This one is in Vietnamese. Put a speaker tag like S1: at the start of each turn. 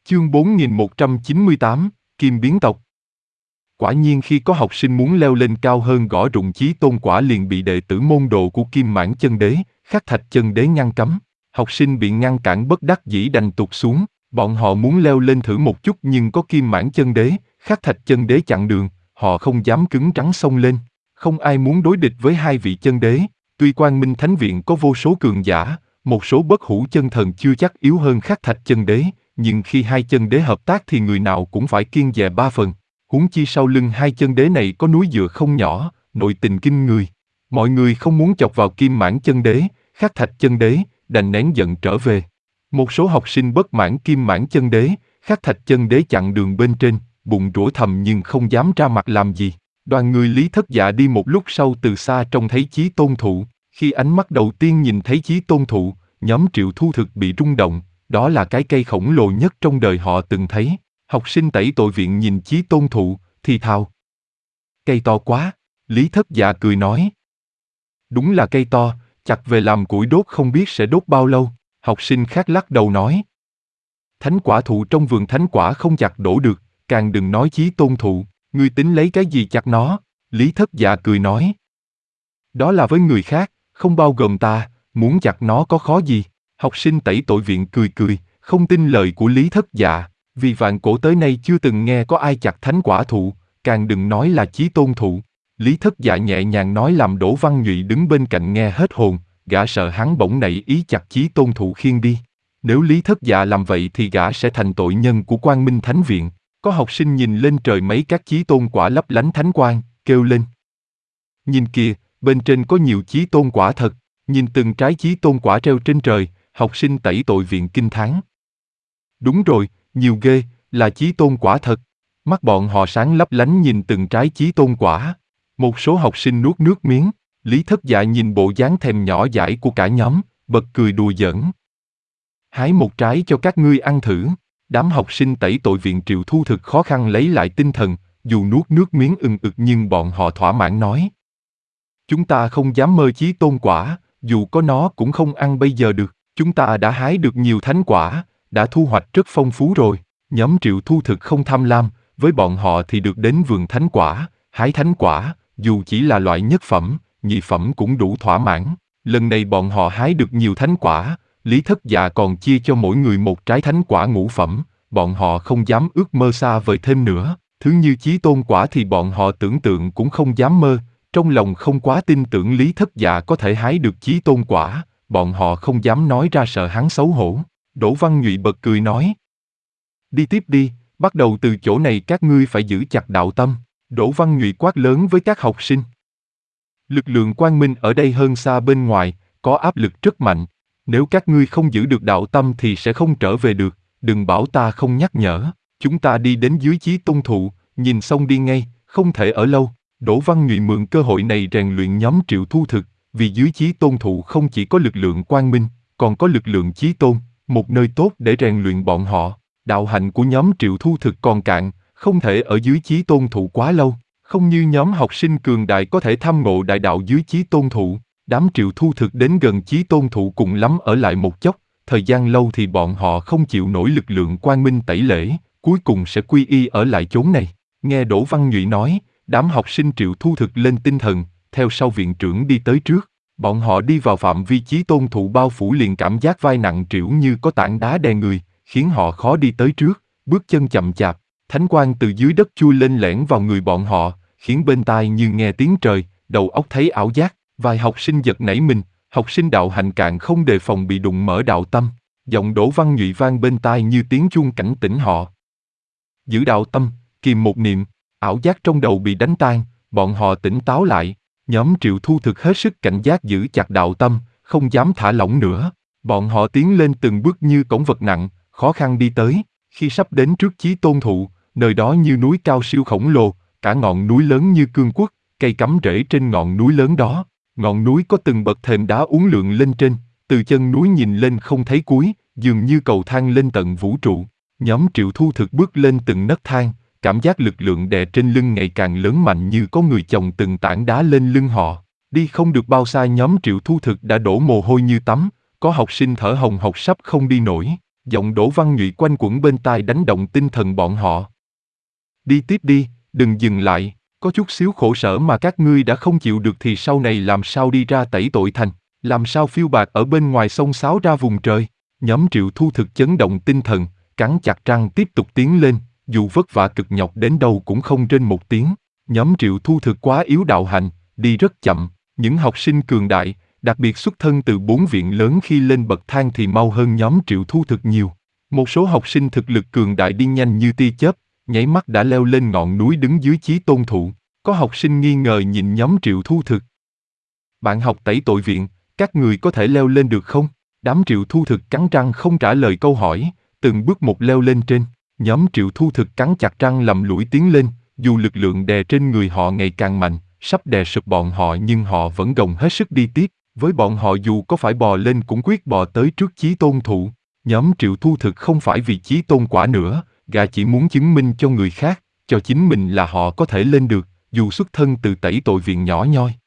S1: Chương 4198, Kim biến tộc. Quả nhiên khi có học sinh muốn leo lên cao hơn gõ rụng chí tôn quả liền bị đệ tử môn đồ của Kim Mãn Chân Đế, Khắc Thạch Chân Đế ngăn cấm. Học sinh bị ngăn cản bất đắc dĩ đành tụt xuống, bọn họ muốn leo lên thử một chút nhưng có Kim Mãn Chân Đế, Khắc Thạch Chân Đế chặn đường, họ không dám cứng rắn xông lên. Không ai muốn đối địch với hai vị chân đế, tuy Quang Minh Thánh Viện có vô số cường giả, một số bất hủ chân thần chưa chắc yếu hơn Khắc Thạch Chân Đế, nhưng khi hai chân đế hợp tác thì người nào cũng phải kiêng dè ba phần. Huống chi sau lưng hai chân đế này có núi dựa không nhỏ, nội tình kinh người. Mọi người không muốn chọc vào Kim Mãn Chân Đế, Khắc Thạch Chân Đế, đành nén giận trở về. Một số học sinh bất mãn Kim Mãn Chân Đế, Khắc Thạch Chân Đế chặn đường bên trên, bụng rủa thầm nhưng không dám ra mặt làm gì. Đoàn người Lý Thất Dạ đi một lúc sau từ xa trông thấy Chí Tôn Thụ. Khi ánh mắt đầu tiên nhìn thấy Chí Tôn Thụ, nhóm Triệu Thu Thực bị rung động. Đó là cái cây khổng lồ nhất trong đời họ từng thấy. Học sinh Tẩy Tội Viện nhìn Chí Tôn Thụ, thì thào. Cây to quá, Lý Thất Dạ cười nói. Đúng là cây to, chặt về làm củi đốt không biết sẽ đốt bao lâu. Học sinh khác lắc đầu nói. Thánh quả thụ trong vườn thánh quả không chặt đổ được, càng đừng nói Chí Tôn Thụ, ngươi tính lấy cái gì chặt nó? Lý Thất Dạ cười nói. Đó là với người khác, không bao gồm ta, muốn chặt nó có khó gì? Học sinh Tẩy Tội Viện cười cười, không tin lời của Lý Thất Dạ, vì vạn cổ tới nay chưa từng nghe có ai chặt thánh quả thụ, càng đừng nói là Chí Tôn Thụ. Lý Thất Dạ nhẹ nhàng nói làm Đỗ Văn Nhụy đứng bên cạnh nghe hết hồn, gã sợ hắn bỗng nảy ý chặt Chí Tôn Thụ khiêng đi. Nếu Lý Thất Dạ làm vậy thì gã sẽ thành tội nhân của Quang Minh Thánh Viện. Có học sinh nhìn lên trời mấy các chí tôn quả lấp lánh thánh quang, kêu lên. Nhìn kìa, bên trên có nhiều chí tôn quả thật, nhìn từng trái chí tôn quả treo trên trời, học sinh Tẩy Tội Viện kinh thán. Đúng rồi, nhiều ghê, là chí tôn quả thật. Mắt bọn họ sáng lấp lánh nhìn từng trái chí tôn quả. Một số học sinh nuốt nước miếng, Lý Thất Dạ nhìn bộ dáng thèm nhỏ dãi của cả nhóm, bật cười đùa giỡn. Hái một trái cho các ngươi ăn thử. Đám học sinh Tẩy Tội Viện Triệu Thu Thực khó khăn lấy lại tinh thần, dù nuốt nước miếng ừng ực nhưng bọn họ thỏa mãn nói. Chúng ta không dám mơ chí tôn quả, dù có nó cũng không ăn bây giờ được, chúng ta đã hái được nhiều thánh quả, đã thu hoạch rất phong phú rồi. Nhóm Triệu Thu Thực không tham lam, với bọn họ thì được đến vườn thánh quả, hái thánh quả, dù chỉ là loại nhất phẩm, nhị phẩm cũng đủ thỏa mãn. Lần này bọn họ hái được nhiều thánh quả, Lý Thất Dạ còn chia cho mỗi người một trái thánh quả ngũ phẩm, bọn họ không dám ước mơ xa vời thêm nữa. Thứ như chí tôn quả thì bọn họ tưởng tượng cũng không dám mơ, trong lòng không quá tin tưởng Lý Thất Dạ có thể hái được chí tôn quả, bọn họ không dám nói ra sợ hắn xấu hổ. Đỗ Văn Nhụy bật cười nói. Đi tiếp đi, bắt đầu từ chỗ này các ngươi phải giữ chặt đạo tâm. Đỗ Văn Nhụy quát lớn với các học sinh. Lực lượng quang minh ở đây hơn xa bên ngoài, có áp lực rất mạnh. Nếu các ngươi không giữ được đạo tâm thì sẽ không trở về được, đừng bảo ta không nhắc nhở. Chúng ta đi đến dưới Chí Tôn Thụ, nhìn xong đi ngay, không thể ở lâu. Đỗ Văn Nhụy mượn cơ hội này rèn luyện nhóm Triệu Thu Thực, vì dưới Chí Tôn Thụ không chỉ có lực lượng quang minh, còn có lực lượng Chí Tôn, một nơi tốt để rèn luyện bọn họ. Đạo hạnh của nhóm Triệu Thu Thực còn cạn, không thể ở dưới Chí Tôn Thụ quá lâu, không như nhóm học sinh cường đại có thể tham ngộ đại đạo dưới Chí Tôn Thụ. Đám Triệu Thu Thực đến gần Chí Tôn Thụ cùng lắm ở lại một chốc, thời gian lâu thì bọn họ không chịu nổi lực lượng quang minh tẩy lễ, cuối cùng sẽ quy y ở lại chốn này. Nghe Đỗ Văn Nhụy nói, đám học sinh Triệu Thu Thực lên tinh thần, theo sau viện trưởng đi tới trước. Bọn họ đi vào phạm vi Chí Tôn Thụ bao phủ liền cảm giác vai nặng trĩu như có tảng đá đè người, khiến họ khó đi tới trước, bước chân chậm chạp. Thánh quang từ dưới đất chui lên lẻn vào người bọn họ, khiến bên tai như nghe tiếng trời, đầu óc thấy ảo giác. Vài học sinh giật nảy mình, học sinh đạo hạnh cạn không đề phòng bị đụng mở đạo tâm. Giọng Đỗ Văn Nhụy vang bên tai như tiếng chuông cảnh tỉnh họ. Giữ đạo tâm, kìm một niệm, ảo giác trong đầu bị đánh tan, bọn họ tỉnh táo lại. Nhóm Triệu Thu Thực hết sức cảnh giác giữ chặt đạo tâm, không dám thả lỏng nữa. Bọn họ tiến lên từng bước như cổng vật nặng, khó khăn đi tới. Khi sắp đến trước Chí Tôn Thụ, nơi đó như núi cao siêu khổng lồ, cả ngọn núi lớn như cương quốc, cây cắm rễ trên ngọn núi lớn đó. Ngọn núi có từng bậc thềm đá uốn lượn lên trên, từ chân núi nhìn lên không thấy cuối, dường như cầu thang lên tận vũ trụ. Nhóm Triệu Thu Thực bước lên từng nấc thang, cảm giác lực lượng đè trên lưng ngày càng lớn mạnh như có người chồng từng tảng đá lên lưng họ. Đi không được bao xa nhóm Triệu Thu Thực đã đổ mồ hôi như tắm, có học sinh thở hồng hộc sắp không đi nổi. Giọng Đỗ Văn Nhụy quanh quẩn bên tai đánh động tinh thần bọn họ. Đi tiếp đi, đừng dừng lại, có chút xíu khổ sở mà các ngươi đã không chịu được thì sau này làm sao đi ra tẩy tội thành, làm sao phiêu bạt ở bên ngoài sông sáo ra vùng trời. Nhóm Triệu Thu Thực chấn động tinh thần, cắn chặt răng tiếp tục tiến lên, dù vất vả cực nhọc đến đâu cũng không rên một tiếng. Nhóm Triệu Thu Thực quá yếu đạo hành, đi rất chậm, những học sinh cường đại, đặc biệt xuất thân từ 4 viện lớn khi lên bậc thang thì mau hơn nhóm Triệu Thu Thực nhiều. Một số học sinh thực lực cường đại đi nhanh như tia chớp, nháy mắt đã leo lên ngọn núi đứng dưới Chí Tôn thụ. Có học sinh nghi ngờ nhìn nhóm Triệu Thu Thực. Bạn học tẩy tội viện, các người có thể leo lên được không? Đám Triệu Thu Thực cắn răng không trả lời câu hỏi, từng bước một leo lên trên. Nhóm Triệu Thu Thực cắn chặt răng lầm lũi tiến lên, dù lực lượng đè trên người họ ngày càng mạnh, sắp đè sụp bọn họ nhưng họ vẫn gồng hết sức đi tiếp. Với bọn họ dù có phải bò lên cũng quyết bò tới trước Chí Tôn thụ. Nhóm Triệu Thu Thực không phải vì Chí Tôn quả nữa, gã chỉ muốn chứng minh cho người khác, cho chính mình là họ có thể lên được, dù xuất thân từ tẩy tội viện nhỏ nhoi.